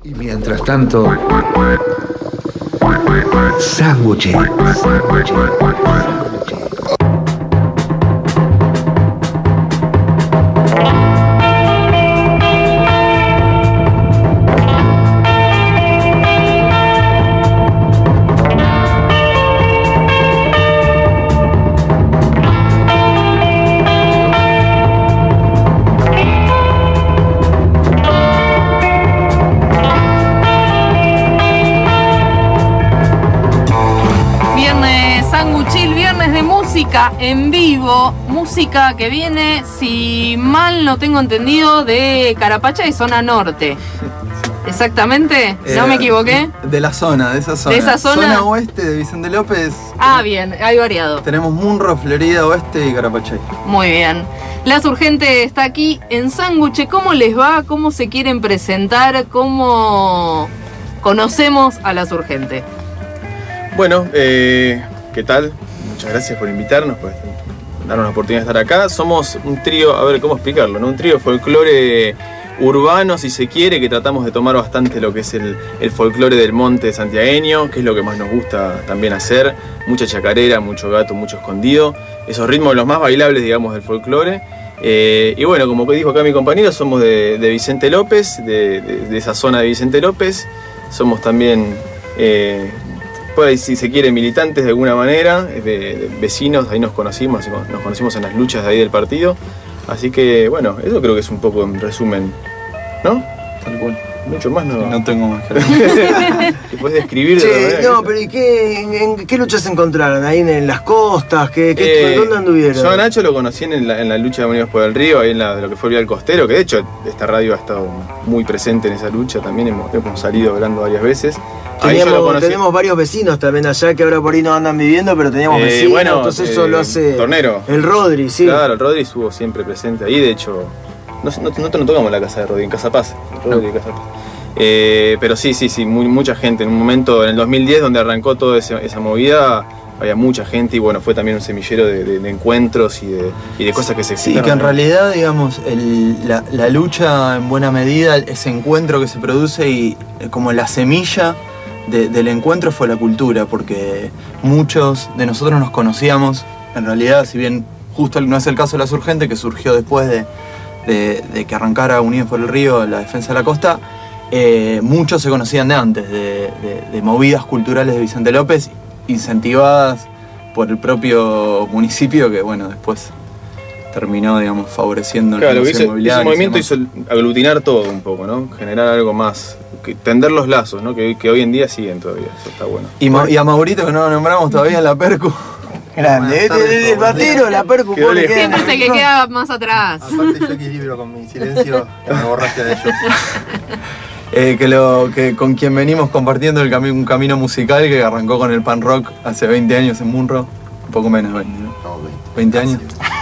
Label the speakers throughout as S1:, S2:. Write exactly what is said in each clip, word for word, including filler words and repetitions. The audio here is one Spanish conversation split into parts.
S1: Y mientras tanto, sándwiches, sándwiches, sándwiches.
S2: Música en vivo, música que viene, si mal no tengo entendido, de Carapacha y zona norte. ¿Exactamente? ¿No
S3: eh,
S2: me equivoqué?
S3: De la zona, de esa zona.
S2: ¿De esa zona?
S3: Zona oeste de Vicente López.
S2: Ah, bien, hay variado.
S3: Tenemos Munro, Florida Oeste y Carapachay.
S2: Muy bien. Las Urgente está aquí en Sándwich. ¿Cómo les va? ¿Cómo se quieren presentar? ¿Cómo conocemos a Las Urgente?
S4: Bueno, eh, ¿qué tal? Muchas gracias por invitarnos, por darnos la oportunidad de estar acá. Somos un trío, a ver cómo explicarlo, ¿no? Un trío folclore urbano, si se quiere, que tratamos de tomar bastante lo que es el, el folclore del monte santiagueño, que es lo que más nos gusta también hacer. Mucha chacarera, mucho gato, mucho escondido. Esos ritmos los más bailables, digamos, del folclore. Eh, y bueno, como dijo acá mi compañero, somos de, de Vicente López, de, de, de esa zona de Vicente López. Somos también... Eh, Pues, si se quiere, militantes de alguna manera, de, de vecinos, ahí nos conocimos, nos conocimos en las luchas de ahí del partido. Así que, bueno, eso creo que es un poco en resumen, ¿no?
S3: Tal cual.
S4: Mucho más no.
S3: No tengo más que
S4: ¿Te puedes describir?
S5: Sí,
S4: de
S5: no, pero ¿y qué, en, en qué luchas se encontraron? ¿Ahí en, en las costas? ¿Qué, qué,
S4: eh,
S5: ¿Dónde anduvieron?
S4: Yo a Nacho lo conocí en la, en la lucha de Unidos por el Río, ahí en la, de lo que fue el Vial Costero, que de hecho esta radio ha estado muy presente en esa lucha también, hemos, hemos salido hablando varias veces. Ahí yo lo
S5: Teníamos,
S4: conocí.
S5: tenemos varios vecinos también allá que ahora por ahí no andan viviendo, pero teníamos
S4: Eh,
S5: vecinos,
S4: bueno,
S5: entonces
S4: eh,
S5: eso lo hace
S4: Tornero.
S5: el Rodri, sí.
S4: Claro, el Rodri estuvo siempre presente ahí, de hecho, no, no, no, no tocamos la casa de Rodri, en Casa Paz, Rodri, no. Casa Paz. Eh, pero sí, sí, sí, muy, mucha gente, en un momento, en el dos mil diez, donde arrancó toda esa, esa movida, había mucha gente y bueno, fue también un semillero de, de, de encuentros y de, y de cosas que se
S3: Sí,
S4: excitaron.
S3: que en realidad, digamos, el, la, la lucha en buena medida, ese encuentro que se produce y eh, como la semilla de, del encuentro fue la cultura, porque muchos de nosotros nos conocíamos, en realidad, si bien justo no es el caso de Las Urgente, que surgió después de, de, de que arrancara Unidos por el Río, la defensa de la costa, eh, muchos se conocían de antes, de, de, de movidas culturales de Vicente López, incentivadas por el propio municipio, que bueno, después terminó, digamos, favoreciendo
S4: claro,
S3: el
S4: negocio inmobiliario. Ese movimiento hizo aglutinar todo un poco, ¿no? Generar algo más, que, tender los lazos, ¿no? Que, que hoy en día siguen todavía, eso está bueno.
S3: Y, Ma, y a Maurito, que no lo nombramos todavía en la percu.
S5: Grande, este, el batero, la percu, pone
S2: siempre es el que queda más atrás.
S6: Aparte yo equilibro con mi silencio, que me borraste de ellos.
S3: Eh, que, lo, que con quien venimos compartiendo el cami un camino musical que arrancó con el pan rock hace veinte años en Munro, un poco menos de veinte, ¿no?
S6: No, veinte.
S3: veinte años.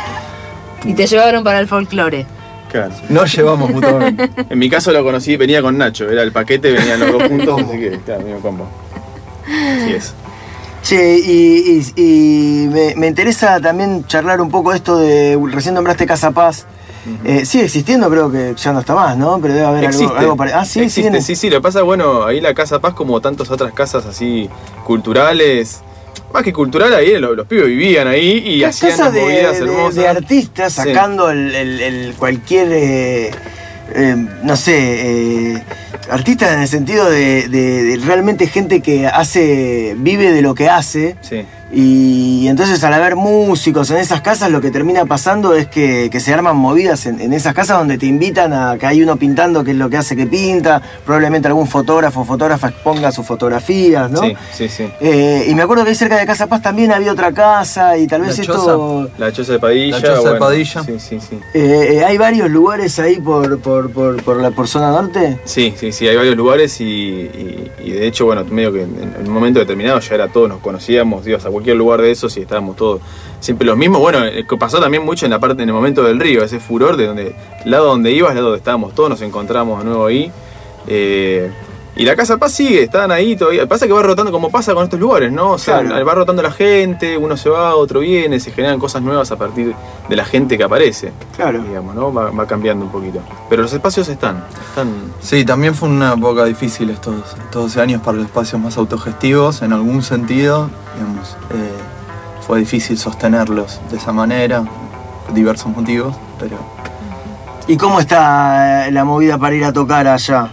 S2: Y te llevaron para el folclore.
S4: Claro.
S3: Nos llevamos mutuamente.
S4: En mi caso lo conocí, venía con Nacho, era el paquete, venían los dos juntos, así que, claro, mismo combo. Así es.
S5: Che, y, y, y me, me interesa también charlar un poco esto de, recién nombraste Casa Paz. Uh-huh. eh, sigue existiendo, creo que ya no está más, ¿no? Pero debe haber
S4: Existe.
S5: algo, algo para... Ah, sí,
S4: Existe,
S5: sí,
S4: sí, sí, lo que pasa, bueno, ahí la Casa Paz, como tantas otras casas así culturales, más que cultural, ahí los, los pibes vivían ahí y hacían unas movidas
S5: de,
S4: hermosas.
S5: de artistas sacando
S4: sí.
S5: el, el, el cualquier, eh, eh, no sé, eh, artistas en el sentido de, de, de realmente gente que hace, vive de lo que hace.
S4: Sí.
S5: Y entonces al haber músicos en esas casas, lo que termina pasando es que, que se arman movidas en, en esas casas donde te invitan a que hay uno pintando, que es lo que hace que pinta, probablemente algún fotógrafo o fotógrafa exponga sus fotografías, ¿no?
S4: Sí, sí, sí.
S5: Eh, y me acuerdo que ahí cerca de Casa Paz también había otra casa y tal vez
S3: La
S5: esto...
S3: Choza.
S4: La Choza de Padilla.
S3: La Choza
S4: bueno,
S3: de Padilla.
S4: Sí, sí, sí.
S5: Eh, eh, ¿Hay varios lugares ahí por, por, por, por la por zona norte?
S4: Sí, sí, sí, hay varios lugares y, y, y de hecho, bueno, medio que en, en un momento determinado ya era todos, nos conocíamos, ibas a cualquier lugar de esos y estábamos todos siempre los mismos. Bueno, pasó también mucho en la parte, en el momento del río, ese furor de donde, lado donde ibas, lado donde estábamos todos, nos encontramos de nuevo ahí. Eh, Y la Casa Paz sigue, están ahí todavía. Pasa que va rotando, como pasa con estos lugares, ¿no? O sea,
S5: Claro.
S4: va rotando la gente, uno se va, otro viene, se generan cosas nuevas a partir de la gente que aparece.
S5: Claro.
S4: Digamos, ¿no? Va, va cambiando un poquito. Pero los espacios están. están...
S3: Sí, también fue una época difícil estos, estos doce años para los espacios más autogestivos, en algún sentido, digamos. Eh, fue difícil sostenerlos de esa manera, por diversos motivos, pero...
S5: ¿Y cómo está eh, la movida para ir a tocar allá?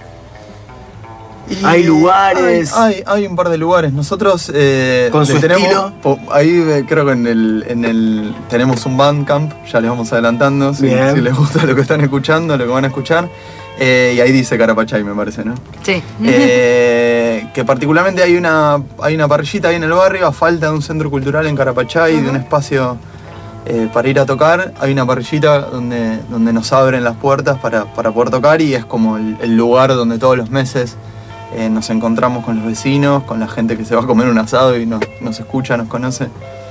S3: Y
S5: ¿Hay lugares?
S3: Hay, hay, hay un par de lugares. Nosotros eh,
S5: ¿Con su
S3: le tenemos,
S5: estilo?
S3: po- ahí eh, creo que en el, en el tenemos un Bandcamp, ya les vamos adelantando, si,
S5: Bien.
S3: si les gusta lo que están escuchando, lo que van a escuchar. Eh, y ahí dice Carapachay, me parece, ¿no?
S2: Sí.
S3: Eh, que particularmente hay una, hay una parrillita ahí en el barrio, a falta de un centro cultural en Carapachay, de un espacio eh, para ir a tocar. Hay una parrillita donde, donde nos abren las puertas para, para poder tocar y es como el, el lugar donde todos los meses eh, nos encontramos con los vecinos, con la gente que se va a comer un asado y nos, nos escucha, nos conoce.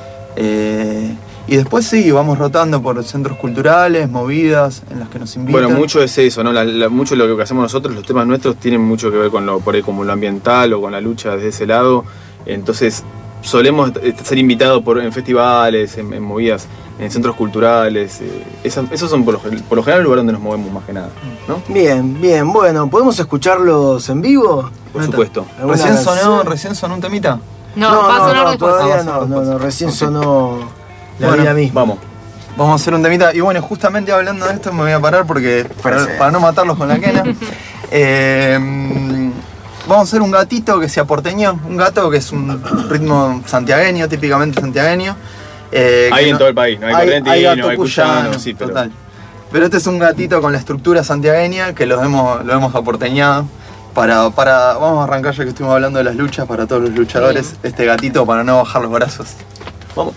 S3: Eh, y después sí, vamos rotando por centros culturales, movidas en las que nos invitan.
S4: Bueno, mucho es eso, ¿no? La, la, mucho de lo que hacemos nosotros, los temas nuestros tienen mucho que ver con lo, por ahí, como lo ambiental o con la lucha desde ese lado. Entonces, solemos ser invitados por, en festivales, en, en movidas, en centros culturales. Eh, esas, esos son por lo, por lo general el lugar donde nos movemos más que nada, ¿no?
S5: Bien, bien. Bueno, ¿podemos escucharlos en vivo?
S4: Por supuesto.
S5: ¿Alguna
S3: ¿Recién sonó,
S5: canción?
S3: ¿Recién sonó un temita?
S2: No, va a sonar
S5: no,
S2: después.
S5: todavía
S3: Ah, va a
S5: no,
S3: sonar
S5: no, no,
S3: después.
S5: recién
S3: Ok.
S5: sonó la
S3: Bueno,
S5: vida misma.
S4: Vamos.
S3: Vamos a hacer un temita. Y bueno, justamente hablando de esto me voy a parar porque para,
S5: Parece.
S3: para no matarlos con la quena. eh, vamos a hacer un gatito que sea porteño. Un gato que es un ritmo santiagueño, típicamente santiagueño. eh,
S4: Hay
S3: que
S4: en todo el país, ¿no? Hay correntino,
S3: hay gato
S4: hay
S3: cuyano,
S4: cuyano, sí, pero-
S3: total. Pero este es un gatito con la estructura santiagueña que lo hemos, lo hemos aporteñado. Para, para, vamos a arrancar ya que estuvimos hablando de las luchas para todos los luchadores. Este gatito para no bajar los brazos. Vamos.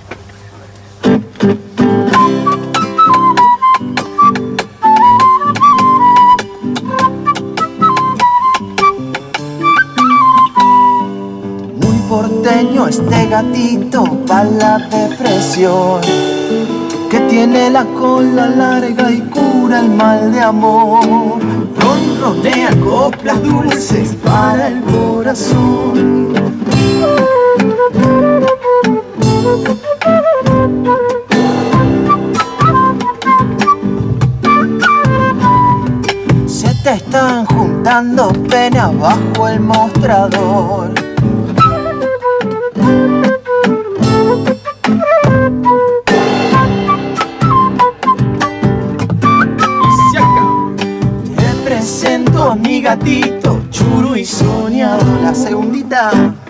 S7: Muy porteño este gatito pa' la depresión, que tiene la cola larga y cura el mal de amor. Ronronea coplas dulces para el corazón. Se te están juntando penas bajo el mostrador. Te presento a mi gatito, churu y soñado. La segundita.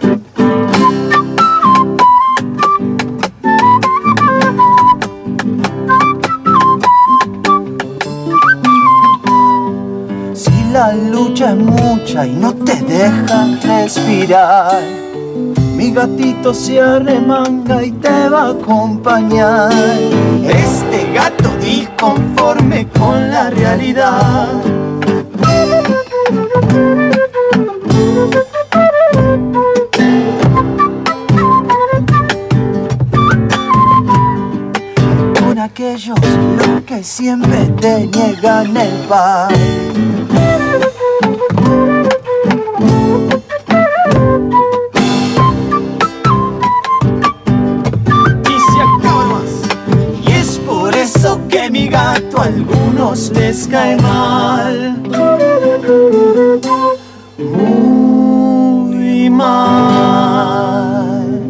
S7: Si la lucha es mucha y no te deja respirar, mi gatito se arremanga y te va a acompañar. Este gato disconforme con la realidad. Con aquellos los que siempre te niegan el pan. Y se acaba más. Y es por eso que mi gato a algunos les cae mal. Muy mal.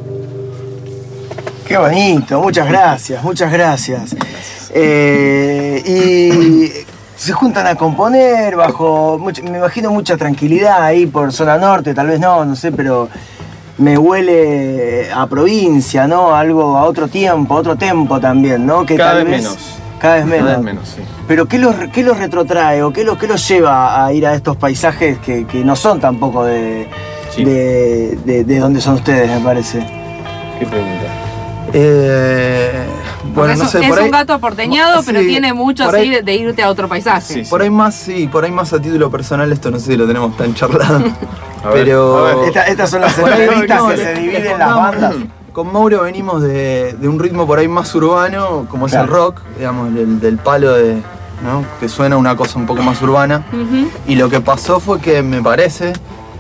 S5: Qué bonito, muchas gracias, muchas gracias. Eh, y se juntan a componer bajo, mucho- me imagino mucha tranquilidad ahí por zona norte, tal vez no, no sé, pero me huele a provincia, ¿no? Algo a otro tiempo, a otro tempo también, ¿no? Que
S4: Cada
S5: tal
S4: vez
S5: vez-
S4: menos.
S5: Cada vez menos.
S4: Cada vez menos, sí.
S5: Pero ¿qué los, qué los retrotrae o qué los, qué los lleva a ir a estos paisajes que, que no son tampoco de,
S4: Sí.
S5: de, de, de donde son ustedes, me parece?
S4: ¿Qué pregunta?
S3: Eh,
S2: Porque
S3: bueno,
S2: es,
S3: no sé,
S2: es
S3: por ahí,
S2: un gato aporteñado, pero
S3: sí,
S2: tiene mucho
S3: por
S2: así
S3: ahí-
S2: de, de irte a otro paisaje.
S4: Sí, sí.
S3: por ahí más, sí, por ahí más a título personal, esto no sé si lo tenemos tan charlado.
S4: A ver,
S3: pero
S4: a ver.
S5: Esta- estas son las
S3: Por ahí,
S5: entrevistas
S3: no,
S5: que
S3: le-
S5: se
S3: le
S5: dividen las
S3: contamos.
S5: bandas.
S3: Con Mauro venimos de, de un ritmo por ahí más urbano, como es
S5: Claro.
S3: el rock, digamos, del, del palo de, ¿no? Que suena una cosa un poco más urbana.
S2: Ujú.
S3: Y lo que pasó fue que, me parece,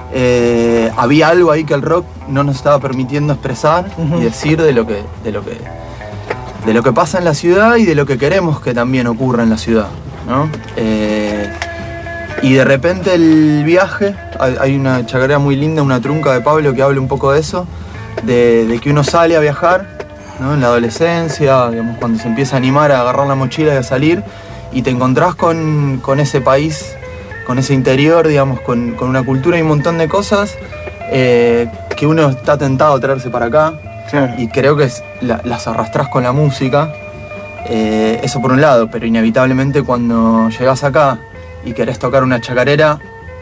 S3: eh, había algo ahí que el rock no nos estaba permitiendo expresar y decir de lo que, de lo que, de lo que pasa en la ciudad y de lo que queremos que también ocurra en la ciudad, ¿no? Eh, y de repente el viaje, hay, hay una chacarera muy linda, una trunca de Pablo que habla un poco de eso, de, de que uno sale a viajar, ¿no? En la adolescencia, digamos, cuando se empieza a animar a agarrar la mochila y a salir, y te encontrás con, con ese país, con ese interior, digamos, con, con una cultura y un montón de cosas eh, que uno está tentado a traerse para acá.
S5: Claro.
S3: Y creo que es, la, las arrastrás con la música, eh, eso por un lado, pero inevitablemente cuando llegás acá y querés tocar una chacarera,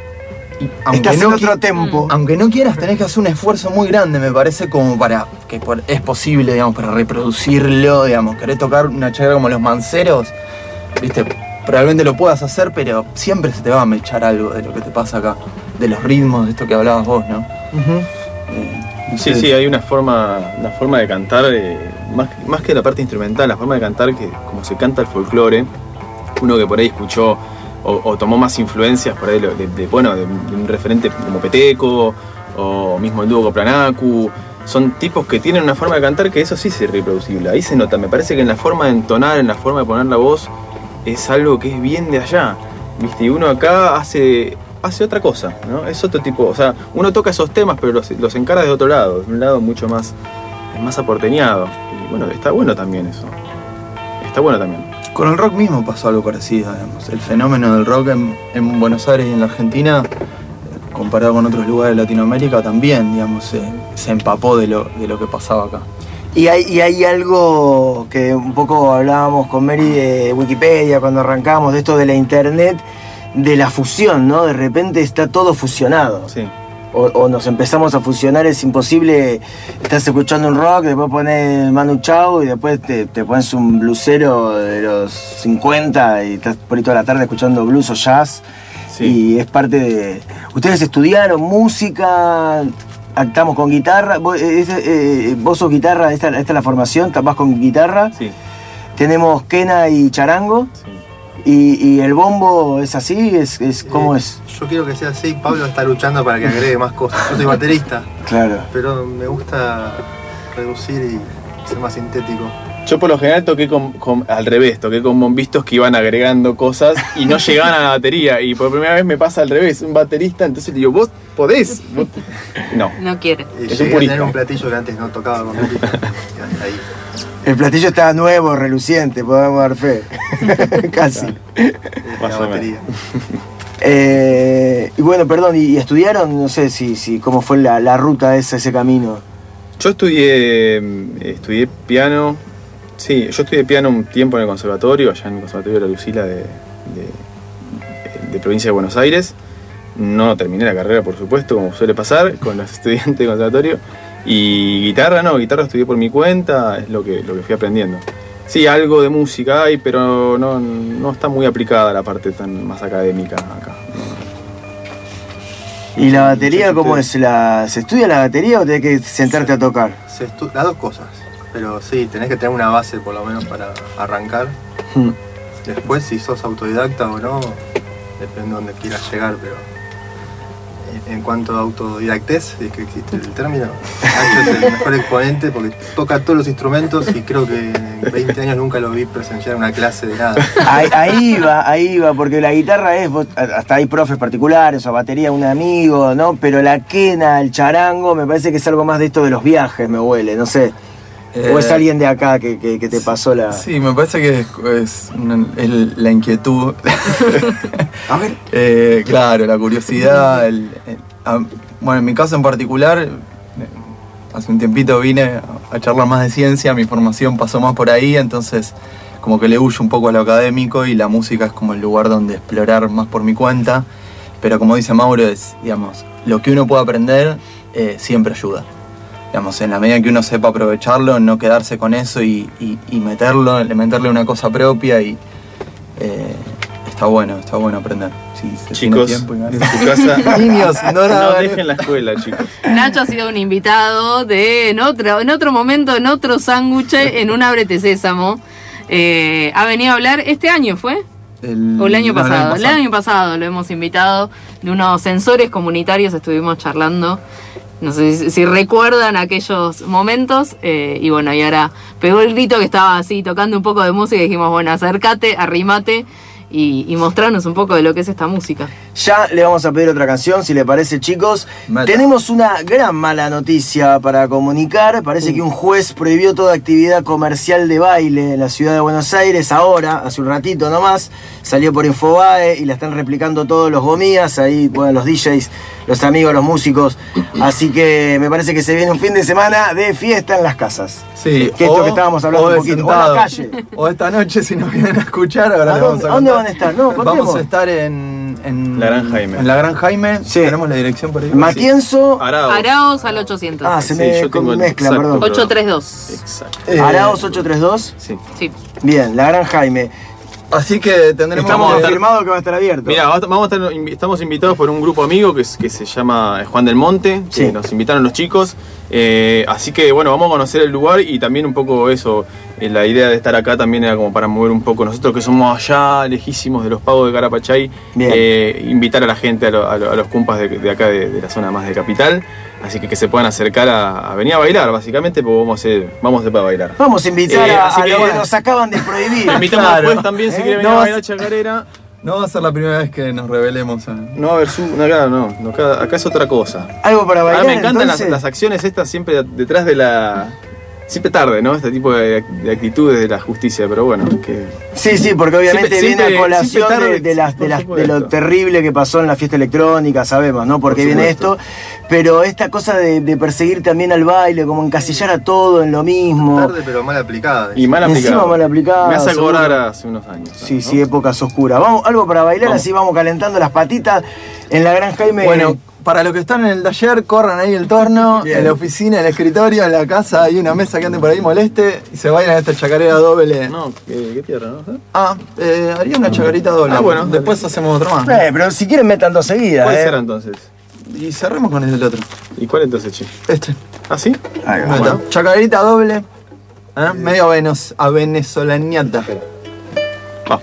S3: y aunque
S5: Estás
S3: no,
S5: en otro
S3: qui-
S5: tempo.
S3: aunque no quieras, tenés que hacer un esfuerzo muy grande, me parece, como para, que por- es posible, digamos, para reproducirlo, digamos, querés tocar una chacarera como Los Manceros, viste, probablemente lo puedas hacer, pero siempre se te va a mechar algo de lo que te pasa acá, de los ritmos, de esto que hablabas vos, ¿no?
S5: Ujú.
S3: Eh, no
S4: Sí,
S3: sé.
S4: sí, hay una forma, una forma de cantar, eh, más, más que la parte instrumental, la forma de cantar que como se canta el folclore, uno que por ahí escuchó o, o tomó más influencias por ahí de, de- de, bueno, de, un de un referente como Peteco o mismo el dúo Coplanacu, son tipos que tienen una forma de cantar que eso sí es irreproducible, ahí se nota, me parece que en la forma de entonar, en la forma de poner la voz, es algo que es bien de allá, ¿viste? Y uno acá hace, hace otra cosa, ¿no? Es otro tipo, o sea, uno toca esos temas, pero los, los encara de otro lado, de un lado mucho más, más aporteñado. Y bueno, está bueno también eso. Está bueno también.
S3: Con el rock mismo pasó algo parecido, digamos. El fenómeno del rock en, en Buenos Aires y en la Argentina, eh, comparado con otros lugares de Latinoamérica, también, digamos, se, se empapó de lo, de lo que pasaba acá.
S5: Y hay, y hay algo que un poco hablábamos con Mary de Wikipedia cuando arrancamos, de esto de la internet, de la fusión, ¿no? De repente está todo fusionado.
S4: Sí.
S5: O, o nos empezamos a fusionar, es imposible. Estás escuchando un rock, después pones Manu Chao y después te, te pones un bluesero de los cincuenta y estás por ahí toda la tarde escuchando blues o jazz.
S4: Sí.
S5: Y es parte de... ¿Ustedes estudiaron música? ¿Actamos con guitarra? ¿Vos, es- eh, vos sos guitarra? ¿Esta, esta es la formación? ¿Vas con guitarra?
S4: Sí,
S5: Tenemos quena y charango.
S4: sí.
S5: ¿Y, y el bombo es así? ¿Es, es, ¿Cómo
S6: Eh,
S5: es?
S6: Yo quiero que sea así. Pablo está luchando para que agregue más cosas. Yo soy baterista,
S5: Claro.
S6: pero me gusta reducir y ser más sintético.
S4: Yo por lo general toqué con, con- al revés, toqué con bombistas que iban agregando cosas y no llegaban a la batería. Y por primera vez me pasa al revés, un baterista, entonces le digo, vos podés. ¿Vos? No.
S2: No quiere.
S6: Y
S4: Es un
S6: llegué a
S4: purista.
S6: tener un platillo que antes no tocaba con Mérida. Ahí.
S5: El platillo estaba nuevo, reluciente, podemos dar fe. Casi.
S4: Más
S6: La
S4: o menos.
S6: batería.
S5: Eh, y bueno, perdón, ¿y, y estudiaron? No sé si, si cómo fue la, la ruta esa, ese camino.
S4: Yo estudié, mm, estudié piano, sí, yo estudié piano un tiempo en el conservatorio, allá en el conservatorio de la Lucila de, de, de provincia de Buenos Aires. No terminé la carrera, por supuesto, como suele pasar con los estudiantes de conservatorio. Y guitarra no, guitarra estudié por mi cuenta, es lo que, lo que fui aprendiendo. Sí, algo de música hay, pero no, no está muy aplicada la parte tan más académica acá.
S5: ¿Y la batería
S4: Sí,
S5: cómo
S4: sí.
S5: es? La, ¿Se estudia la batería o tenés que sentarte a tocar?
S6: Se estu- las dos cosas. Pero sí, tenés que tener una base por lo menos para arrancar.
S5: Hmm.
S6: Después, si sos autodidacta o no, depende de dónde quieras llegar, pero en, en cuanto a autodidactez, es que existe el término, Nacho es el mejor exponente porque toca todos los instrumentos y creo que en veinte años nunca lo vi presenciar una clase de nada.
S5: Ahí, ahí va, ahí va, porque la guitarra es, vos- hasta hay profes particulares, o batería un amigo, ¿no? Pero la quena, el charango, me parece que es algo más de esto de los viajes, me huele, no sé. ¿O es
S3: Eh,
S5: alguien de acá que, que- que te pasó la...?
S3: Sí, me parece que es, es una- es la inquietud.
S5: A ver.
S3: Eh, claro, la curiosidad. el- el- a- bueno, en mi caso en particular, eh, hace un tiempito vine a, a charlar más de ciencia, mi formación pasó más por ahí, entonces como que le huyo un poco a lo académico y la música es como el lugar donde explorar más por mi cuenta. Pero como dice Mauro, es, digamos, lo que uno puede aprender eh, siempre ayuda. Digamos, en la medida que uno sepa aprovecharlo, no quedarse con eso y, y, y meterlo, meterle una cosa propia y eh, está bueno, está bueno aprender. Si se tiene
S4: Chicos,
S3: tiempo y ganas.
S4: en su casa,
S3: Niños, no,
S4: no
S3: la-
S4: dejen la escuela, chicos.
S2: Nacho ha sido un invitado de en otro, en otro momento, en otro sándwich, en un Ábrete Sésamo. Eh, ha venido a hablar este año, ¿fue?
S3: El,
S2: O el año
S3: no,
S2: pasado. El año pasado lo hemos invitado. De unos sensores comunitarios estuvimos charlando. No sé si, si recuerdan aquellos momentos. Eh, y bueno, y ahora pegó el grito que estaba así tocando un poco de música y dijimos, bueno, acércate, arrímate y, y mostrarnos un poco de lo que es esta música.
S5: Ya le vamos a pedir otra canción, si le parece, chicos.
S3: Meta.
S5: Tenemos una gran mala noticia para comunicar. Parece que un juez prohibió toda actividad comercial de baile en la ciudad de Buenos Aires ahora, hace un ratito nomás. Salió por Infobae y la están replicando todos los gomías. Ahí, bueno, los D Js, los amigos, los músicos. Así que me parece que se viene un fin de semana de fiesta en las casas.
S3: Sí,
S5: que esto que estábamos hablando
S3: o
S5: un poquito. O en la calle.
S3: O esta noche, si nos vienen a escuchar, ahora
S5: ¿A
S3: les
S5: dónde,
S3: vamos a
S5: a dónde
S3: contar.
S5: van a estar? No, contemos.
S3: Vamos a estar en, en
S4: La Gran Jaime.
S3: En la Gran Jaime.
S5: Sí.
S3: Tenemos la dirección por ahí.
S5: Matienzo.
S4: Araos.
S2: Araos al ochocientos.
S5: Ah, se
S4: Sí,
S5: me
S4: yo tengo el
S5: mezcla,
S4: exacto,
S5: perdón.
S4: pero-
S2: ochocientos treinta y dos.
S4: Exacto.
S3: Eh,
S5: Araos ocho tres dos.
S4: Sí.
S2: Sí.
S5: Bien, la Gran Jaime.
S3: Así que tendremos
S5: Estamos
S3: que-
S5: confirmados que va a estar abierto.
S4: Mira, vamos a estar, invi- estamos invitados por un grupo amigo que, es- que se llama Juan del Monte, que
S5: Sí.
S4: nos invitaron los chicos. Eh, así que bueno, vamos a conocer el lugar y también un poco eso. eh, la idea de estar acá también era como para mover un poco nosotros que somos allá lejísimos de los pagos de Carapachay,
S5: Bien.
S4: eh, invitar a la gente, a, lo- a lo- a los compas de, de acá de, de la zona más de capital. Así que que se puedan acercar a, a venir a bailar básicamente, porque vamos a ser, vamos a ser para bailar.
S5: Vamos a invitar
S4: Eh,
S5: a,
S4: así
S5: a
S4: que
S5: lo que
S4: bueno.
S5: nos acaban de prohibir.
S4: Invitamos
S3: Claro.
S4: después también si
S5: ¿Eh?
S4: quieren venir
S3: No
S4: a
S3: vas-
S4: bailar chacarera.
S3: No va a ser la primera vez que nos revelemos. a-
S4: No va a haber su, no, acá no, no, acá, acá es otra cosa.
S5: Algo para bailar.
S4: Ahora me encantan las,
S5: entonces?
S4: las acciones estas siempre detrás de la. Siempre tarde, ¿no? Este tipo de, de actitudes de la justicia, pero bueno, que.
S5: Sí, sí, porque obviamente
S4: Siempre-
S5: viene
S4: siempre-
S5: a colación
S4: siempre tarde,
S5: de, de las, de,
S4: por
S5: las, de
S4: supuesto.
S5: lo terrible que pasó en la fiesta electrónica, sabemos, ¿no? Porque
S4: Por
S5: viene
S4: supuesto.
S5: esto. Pero esta cosa de, de perseguir también al baile, como encasillar a todo en lo mismo.
S6: Tarde pero mal aplicada.
S4: Y mal
S5: Encima
S4: aplicado.
S5: mal aplicado,
S4: Me hace acordar
S5: seguro.
S4: hace unos años.
S5: Sí,
S4: ¿no?
S5: sí, épocas oscuras. Vamos, algo para bailar,
S4: Vamos.
S5: así vamos calentando las patitas en la Gran Jaime.
S3: Bueno, para los que están en el taller, corran ahí el torno,
S5: Bien.
S3: en la oficina, en el escritorio, en la casa, hay una mesa que ande por ahí moleste y se vayan a esta chacarera doble.
S4: No, qué, qué tierra, ¿no?
S3: Ah, eh, haría una chacarita doble.
S4: Ah, bueno,
S3: después hacemos otro más.
S5: Eh, pero si quieren metan dos seguidas,
S4: ¿Cuál
S5: ¿eh?
S4: será entonces?
S3: Y cerremos con el otro.
S4: ¿Y cuál entonces, che?
S3: Este.
S4: ¿Ah, sí?
S5: Ahí va.
S3: Ahí está. Chacarita doble. ¿eh? Medio venos, a venezolaniata.
S4: Va.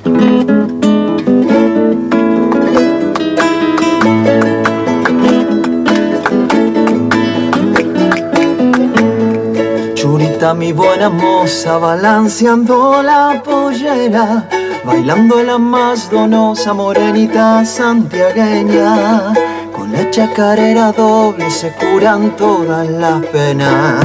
S7: Churita, mi buena moza, balanceando la pollera, bailando la más donosa morenita santiagueña. Con la chacarera doble se curan todas las penas.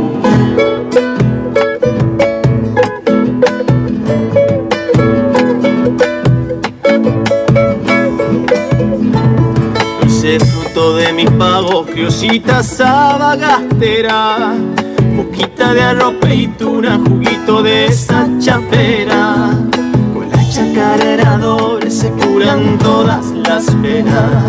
S4: Hice fruto de mis pagos, criosita sabagastera, boquita de arroz, peituna, juguito de esa chapera. Con la chacarera doble se curan todas las penas.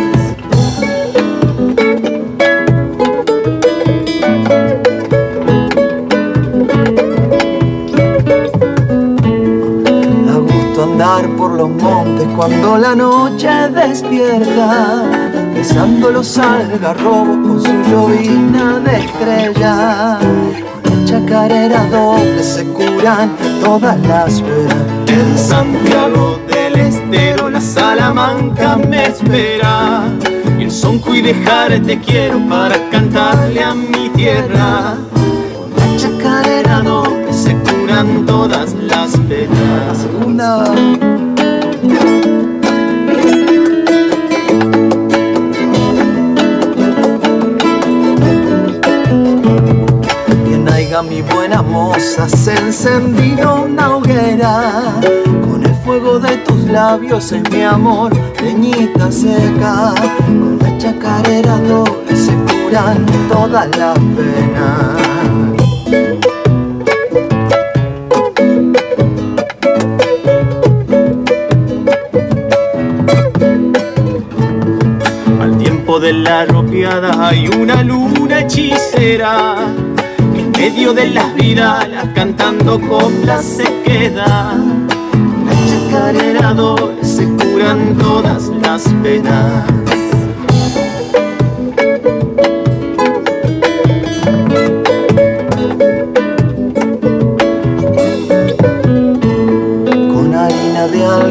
S7: Da gusto andar por los montes cuando la noche despierta, besando los algarrobos con su llovina de estrella. Con la chacarera doble se curan todas las penas.
S4: En Santiago del Estero la Salamanca me espera, y el sonco y dejarte quiero para cantarle a mi tierra. Con la chacarera doble se curan todas las penas.
S3: Segunda.
S7: Bien haiga mi buena moza, se encendido una hoguera. Con el fuego de tus labios es mi amor, leñita seca. Con la chacarera doble se curan todas las penas.
S4: Al tiempo de la ropiada hay una luna hechicera, que en medio de las vidalas cantando coplas se queda. Con la chacarera doble se curan todas las penas.
S7: Con harina de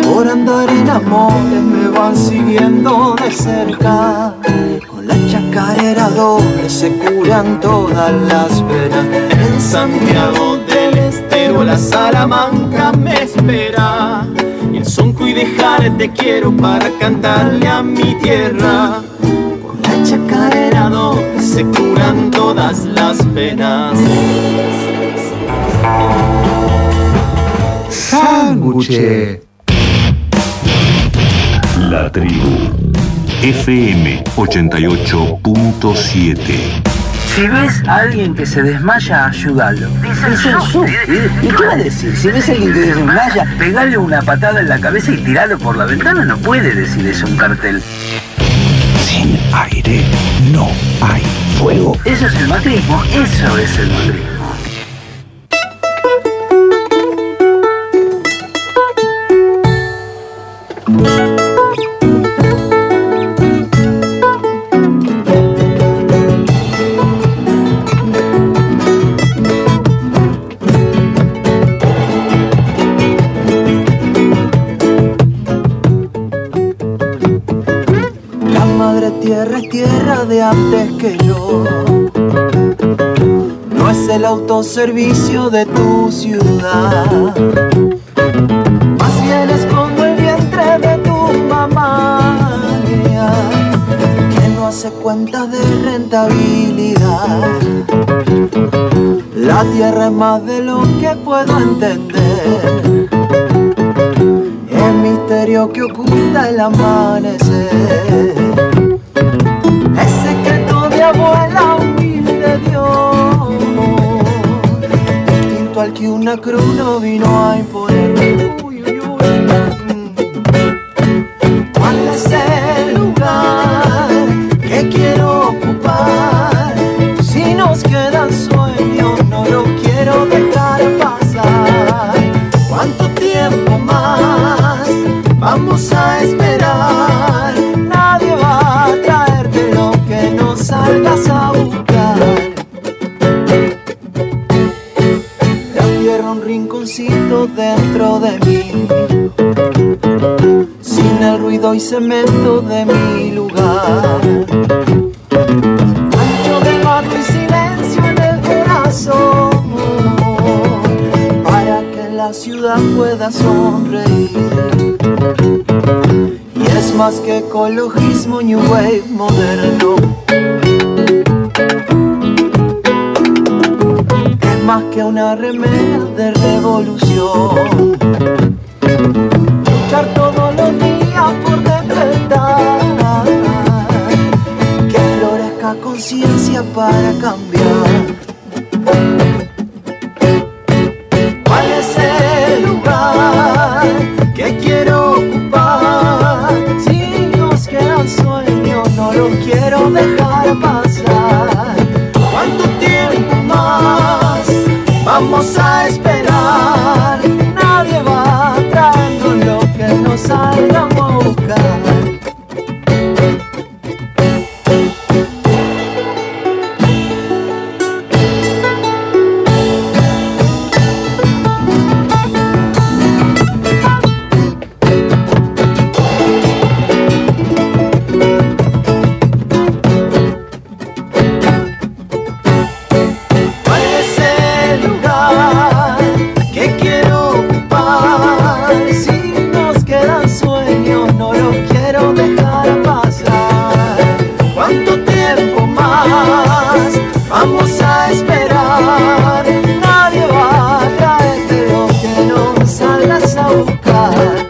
S7: Por andar en amores me van siguiendo de cerca. Con la chacarera doble se curan todas las penas.
S3: En Santiago del Estero la Salamanca me espera. Y el sonco y dejar te quiero para cantarle a mi tierra. Con la chacarera doble se curan todas las penas.
S1: Sándwich.
S8: La tribu F M ochenta y ocho punto siete.
S9: Si ves a alguien que se desmaya, ayúdalo. Es un susto. ¿Y qué va a decir? Si ves a alguien que se desmaya, pegale una patada en la cabeza y tiralo por la ventana. No puede decir eso un cartel.
S1: Sin aire no hay fuego.
S9: Eso es el macrismo. Eso es el macrismo.
S7: Tierra es tierra de antes que yo. No es el autoservicio de tu ciudad. Más bien es como el vientre de tu mamá, que no hace cuentas de rentabilidad. La tierra es más de lo que puedo entender. El misterio que oculta el amanecer. Es secreto de abuela humilde Dios, distinto al que una cruz no vino a imponer. Uy, uy, uy. ¿Cuál es el lugar que quiero ocupar? Si nos quedan sueños no lo quiero dejar pasar. ¿Cuánto tiempo más vamos a esperar? Nadie va a traerte lo que no salgas a buscar. La tierra un rinconcito dentro de mí, sin el ruido y cemento de mi lugar. Ancho de barro y silencio en el corazón, para que la ciudad pueda sonreír. Y es más que ecologismo, new wave moderno. Es más que una remera de revolución. Luchar todos los días por despertar, que florezca conciencia para cambiar. ¿Cuál es el lugar que quiero ocupar? Si nos quedan sueños no los quiero dejar pasar. ¿Cuánto tiempo más vamos a esperar? Nadie va trayendo lo que nos salgamos a buscar. Vamos a esperar, nadie va a traerte lo que no salgas a buscar.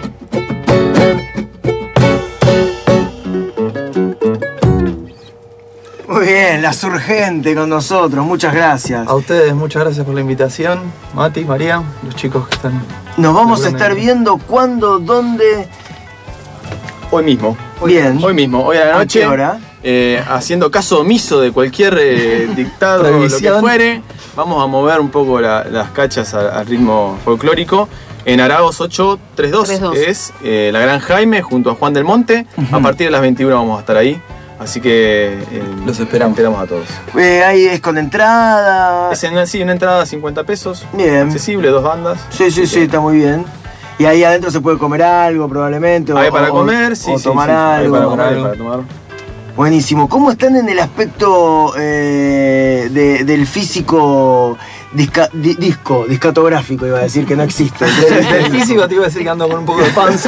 S5: Muy bien, La Surgente con nosotros, muchas gracias.
S3: A ustedes, muchas gracias por la invitación. Mati, María, los chicos que están...
S5: Nos vamos a estar viendo cuándo, dónde...
S4: Hoy mismo.
S5: Bien.
S4: Hoy mismo, hoy a la noche.
S5: ¿A qué hora?
S4: Eh, haciendo caso omiso de cualquier eh, dictado o lo que fuere, vamos a mover un poco la, las cachas al, al ritmo folclórico. En Aragos ocho treinta y dos es eh, la Gran Jaime junto a Juan del Monte. Uh-huh. A partir de las veintiuna vamos a estar ahí. Así que eh,
S3: los esperamos.
S4: esperamos a todos.
S5: Eh, ahí es con entrada.
S4: Es en, sí, una entrada de cincuenta pesos.
S5: Bien.
S4: Accesible, dos bandas.
S5: Sí, sí, sí, está muy bien. Y ahí adentro se puede comer algo probablemente.
S4: Hay
S5: o,
S4: para
S5: o,
S4: comer, sí,
S5: o
S4: sí,
S5: tomar
S4: sí, sí.
S5: algo.
S4: Hay para comer, hay para tomar.
S5: Buenísimo. ¿Cómo están en el aspecto eh, de, del físico disca, di, disco, discatográfico, iba a decir que no existe?
S3: El físico te iba a decir que ando con un poco de panza.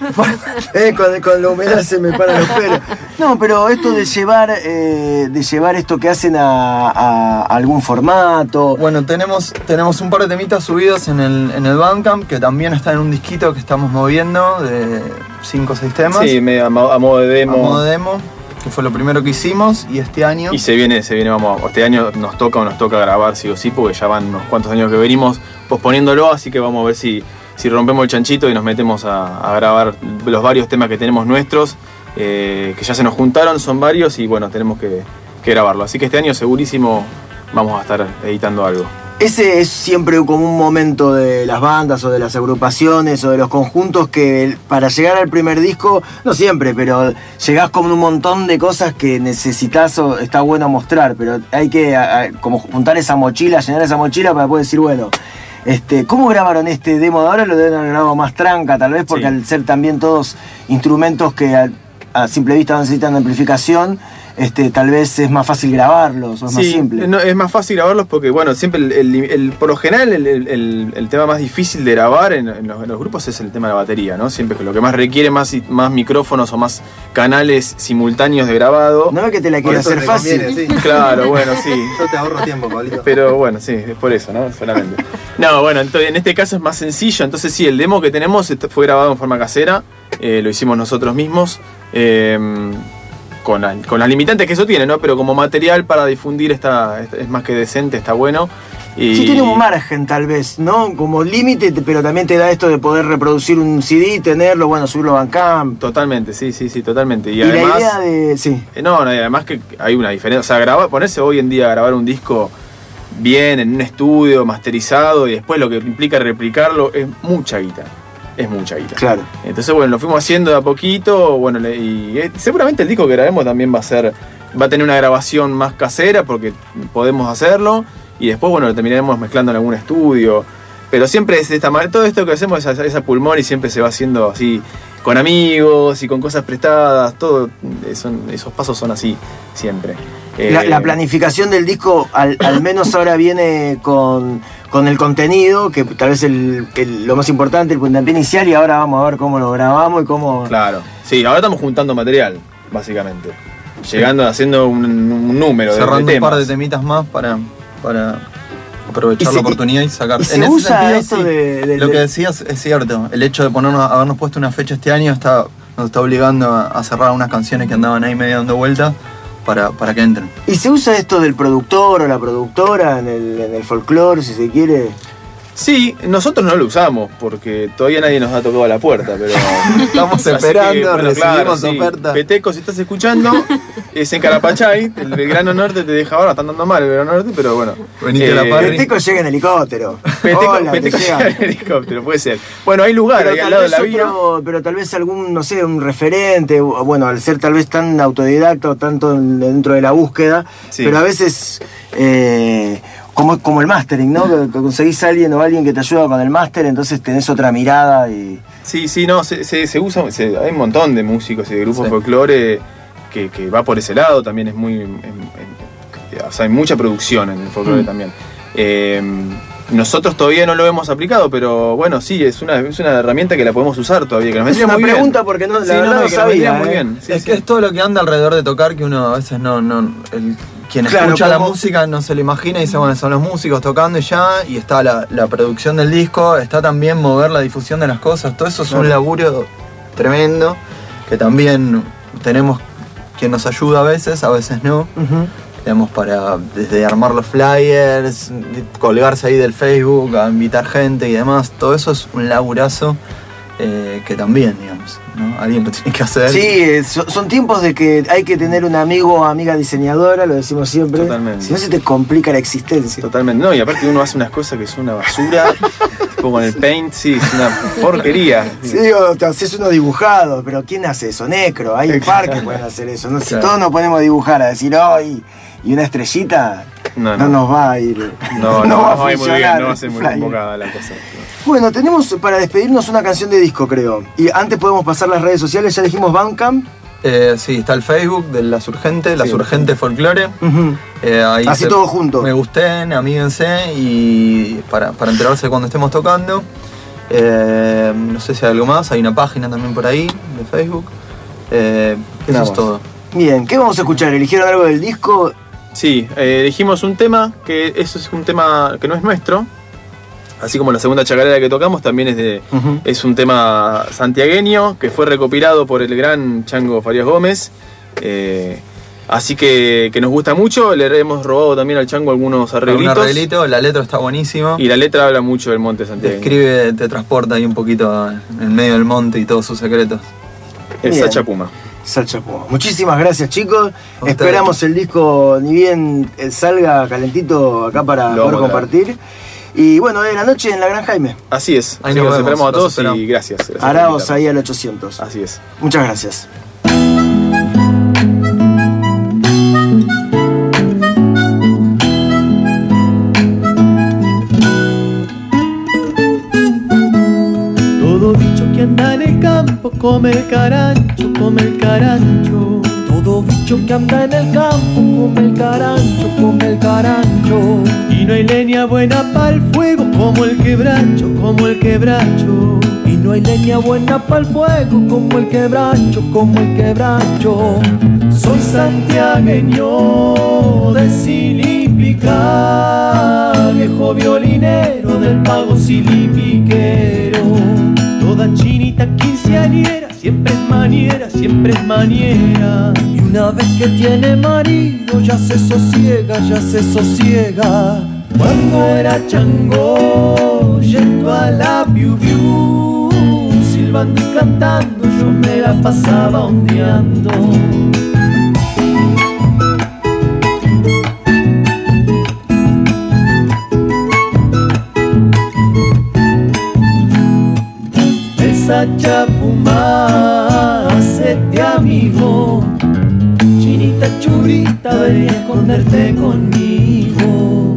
S5: eh, con, con la humedad se me paran los pelos. No, pero esto de llevar, eh, de llevar esto que hacen a, a algún formato.
S3: Bueno, tenemos, tenemos un par de temitas subidos en el, en el Bandcamp, que también está en un disquito que estamos moviendo de cinco o seis temas.
S4: Sí, medio a, mo- a modo de demo.
S3: A modo de demo, que fue lo primero que hicimos, y este año...
S4: Y se viene, se viene, vamos, este año nos toca o nos toca grabar sí o sí, porque ya van unos cuantos años que venimos posponiéndolo, así que vamos a ver si, si rompemos el chanchito y nos metemos a, a grabar los varios temas que tenemos nuestros, eh, que ya se nos juntaron, son varios, y bueno, tenemos que, que grabarlo. Así que este año segurísimo vamos a estar editando algo.
S5: Ese es siempre como un momento de las bandas o de las agrupaciones o de los conjuntos que para llegar al primer disco, no siempre, pero llegás con un montón de cosas que necesitas o está bueno mostrar, pero hay que a, a, como juntar esa mochila, llenar esa mochila para poder decir, bueno, este, ¿cómo grabaron este demo de ahora? Lo deben haber grabado más tranca tal vez, porque sí, al ser también todos instrumentos que a, a simple vista no necesitan amplificación, Este, tal vez es más fácil grabarlos, o es
S4: sí,
S5: más simple.
S4: No, es más fácil grabarlos porque, bueno, siempre, el, el, el, por lo general, el, el, el tema más difícil de grabar en, en, los, en los grupos es el tema de la batería, ¿no? Siempre que lo que más requiere más, más micrófonos o más canales simultáneos de grabado.
S5: No es que te la quiera hacer fácil.
S6: Conviene, sí.
S4: Claro, bueno, sí.
S6: Yo te ahorro tiempo, Pablito.
S4: Pero bueno, sí, es por eso, ¿no? Solamente. No, bueno, entonces, en este caso es más sencillo. Entonces sí, el demo que tenemos fue grabado en forma casera, eh, lo hicimos nosotros mismos. Eh, Con, la, con las limitantes que eso tiene, ¿no? Pero como material para difundir está, es más que decente, está bueno. Y...
S5: Sí tiene un margen tal vez, ¿no? Como límite, pero también te da esto de poder reproducir un C D, tenerlo, bueno, subirlo a Bandcamp.
S4: Totalmente, sí, sí, sí, totalmente. Y,
S5: y
S4: además,
S5: la idea de... sí.
S4: No, no, y además que hay una diferencia. O sea, grabar, ponerse hoy en día a grabar un disco bien, en un estudio, masterizado, y después lo que implica replicarlo, es mucha guita. Es mucha guita.
S5: Claro.
S4: Entonces, bueno, lo fuimos haciendo de a poquito, bueno, y eh, seguramente el disco que grabemos también va a ser, va a tener una grabación más casera porque podemos hacerlo, y después, bueno, lo terminaremos mezclando en algún estudio, pero siempre es de esta manera, todo esto que hacemos es a, es a pulmón y siempre se va haciendo así, con amigos y con cosas prestadas, todo, son, esos pasos son así, siempre.
S5: La, eh, la planificación del disco al, al menos ahora viene con, con el contenido, que tal vez el, el, lo más importante, el puntapié inicial, y ahora vamos a ver cómo lo grabamos y cómo...
S4: Claro, sí, ahora estamos juntando material, básicamente. Llegando, sí, haciendo un, un número
S3: cerrando
S4: de, de temas.
S3: un par de temitas más para, para aprovechar
S5: se,
S3: la oportunidad y sacar.
S5: Y se
S3: en ese
S5: usa
S3: sentido,
S5: esto
S3: sí,
S5: de, de,
S3: lo
S5: de...
S3: que decías es cierto. El hecho de ponernos, habernos puesto una fecha este año está, nos está obligando a, a cerrar unas canciones que andaban ahí medio dando vueltas. Para, para que entren.
S5: ¿Y se usa esto del productor o la productora en el, en el folclore, si se quiere?
S4: Sí, nosotros no lo usamos porque todavía nadie nos ha tocado la puerta, pero
S3: estamos esperando, que, bueno, recibimos
S4: claro, sí.
S3: oferta.
S4: Peteco, si estás escuchando, es en Carapachay, el Belgrano Norte te deja ahora, están dando mal el Belgrano Norte, pero bueno.
S3: Venite
S4: eh,
S3: a la parry.
S5: Peteco llega en helicóptero.
S4: Peteco,
S5: Hola,
S4: Peteco llega en helicóptero, puede ser. Bueno, hay lugar
S5: pero
S4: ahí al lado de la
S5: otro,
S4: vía.
S5: Pero tal vez algún, no sé, un referente, bueno, al ser tal vez tan autodidacta o tanto dentro de la búsqueda, sí, pero a veces... Eh, Como, como el mastering, ¿no? Que, que conseguís a alguien o alguien que te ayuda con el máster, entonces tenés otra mirada y...
S4: Sí, sí, no, se, se, se usa, se, hay un montón de músicos y de grupos, sí, folclore que, que va por ese lado, también es muy... En, en, o sea, hay mucha producción en el folclore mm. también. Eh, nosotros todavía no lo hemos aplicado, pero bueno, sí, es una, es una herramienta que la podemos usar todavía, que nos vendría muy bien.
S5: Es una pregunta porque no, la
S4: sí,
S5: verdad
S4: no, no,
S5: no
S4: que
S5: sabía,
S4: nos
S5: ¿eh?
S4: muy bien. Sí,
S3: es
S4: sí.
S3: que es todo lo que anda alrededor de tocar que uno a veces no... no el, Quien
S5: claro,
S3: escucha
S5: como...
S3: la música no se lo imagina y dice, bueno, son los músicos tocando y ya, y está la, la producción del disco, está también mover la difusión de las cosas, todo eso es claro. un laburo tremendo, que también tenemos quien nos ayuda a veces, a veces no. Uh-huh. Tenemos para, desde armar los flyers, colgarse ahí del Facebook, a invitar gente y demás, todo eso es un laburazo. Eh, que también, digamos, ¿no? Alguien lo tiene que hacer.
S5: Sí, son, son tiempos de que hay que tener un amigo o amiga diseñadora, lo decimos siempre.
S4: Totalmente.
S5: Si no se te complica la existencia.
S4: Totalmente. No, y aparte uno hace unas cosas que son una basura, tipo con el paint, sí, es una porquería.
S5: Sí, o te haces uno dibujado, pero ¿quién hace eso? Necro, hay un par que pueden hacer eso. No, si claro. todos nos ponemos a dibujar, a decir, oh, y, y una estrellita...
S4: No,
S5: no
S4: no.
S5: nos va a ir.
S4: No, no,
S5: no va a
S4: va a ir muy bien,
S5: funcionar
S4: no va a
S5: el
S4: ser muy
S5: flyer.
S4: convocada la cosa.
S5: Bueno, tenemos para despedirnos una canción de disco, creo. Y antes podemos pasar las redes sociales, ya dijimos Bandcamp.
S3: Eh, sí, está el Facebook de Las Urgentes, Las
S4: Sí.
S3: Urgentes Folklore.
S5: Uh-huh.
S3: Eh, ahí
S5: Así
S3: se-
S5: todo junto.
S3: Me gusten, amíguense y para, para enterarse cuando estemos tocando. Eh, no sé si hay algo más, hay una página también por ahí de Facebook. Eh, eso
S5: Nada
S3: es
S5: más.
S3: todo.
S5: Bien, ¿qué vamos a escuchar? ¿Eligieron algo del disco?
S4: Sí, eh, elegimos un tema que eso es un tema que no es nuestro. Así como la segunda chacarera que tocamos también es de
S5: Uh-huh.
S4: es un tema santiagueño que fue recopilado por el gran Chango Farías Gómez. Eh, así que, que nos gusta mucho. Le hemos robado también al Chango algunos
S3: Un
S4: arreglitos.
S3: arreglito, la letra está buenísima.
S4: Y la letra habla mucho del monte
S3: Te
S4: santiagueño.
S3: escribe, te transporta ahí un poquito en medio del monte y todos sus secretos.
S4: El
S5: Bien.
S4: Sacha Puma.
S5: Sacha Puma. Muchísimas gracias, chicos.
S3: A ustedes.
S5: Esperamos el disco, ni bien eh, salga calentito acá para
S4: Lo
S5: poder
S4: vamos a traer.
S5: compartir. Y bueno, de la noche en la Gran Jaime.
S4: Así es.
S3: Ahí
S4: Así
S3: nos
S4: que los
S3: vemos,
S4: esperamos a
S3: los
S4: todos
S3: esperamos.
S4: y gracias. gracias por
S5: Araos
S4: invitarnos.
S5: ahí al ochocientos.
S4: Así es.
S5: Muchas gracias.
S10: Todo bicho que anda en el campo come el carancho, come el carancho. Todo bicho que anda en el campo come el carancho, come el carancho. Y no hay leña buena para el fuego como el quebracho, como el quebracho. Y no hay leña buena para el fuego como el quebracho, como el quebracho. Soy santiagueño de Silipica, viejo violinero del pago silipiquero. Toda chinita quinceañera, siempre es maniera, siempre es maniera. Y una vez que tiene marido ya se sosiega, ya se sosiega. Cuando era chango, yendo a la piu piu, silbando y cantando, yo me la pasaba ondeando. Sacha Puma, hacete amigo. Chinita churita, ven a esconderte conmigo.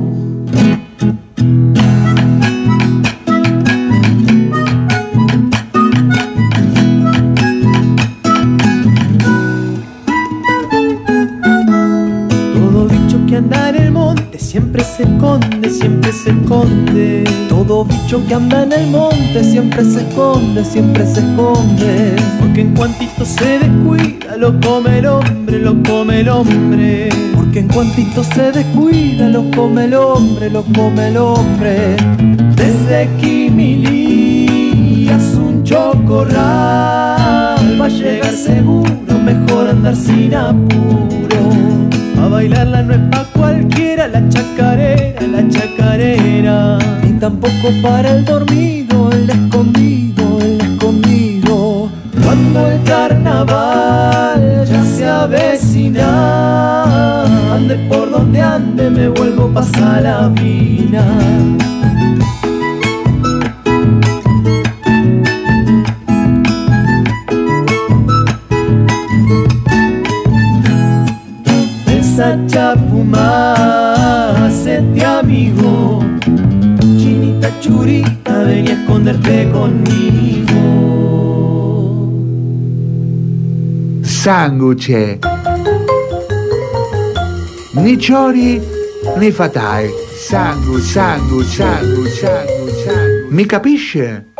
S10: Todo bicho que anda en el monte siempre se esconde, siempre se esconde. Todo bicho que anda en el monte siempre se esconde, siempre se esconde. Porque en cuantito se descuida lo come el hombre, lo come el hombre. Porque en cuantito se descuida lo come el hombre, lo come el hombre. Desde Quimilí a Sunchocorral va a llegar seguro, mejor andar sin apuro. A bailarla no es pa' cualquiera, la chacarera, la chacarera. Ni tampoco para el dormido, el escondido, el escondido. Cuando el carnaval ya se avecina, ande por donde ande, me vuelvo pa' Salavina. Sacha Puma, hacete amigo. Chinita churita, ven y a esconderte conmigo.
S1: Sanguce. Ni ciori né fatai. Sangu, sangu, sangu, sangu, sangu. Mi capisce?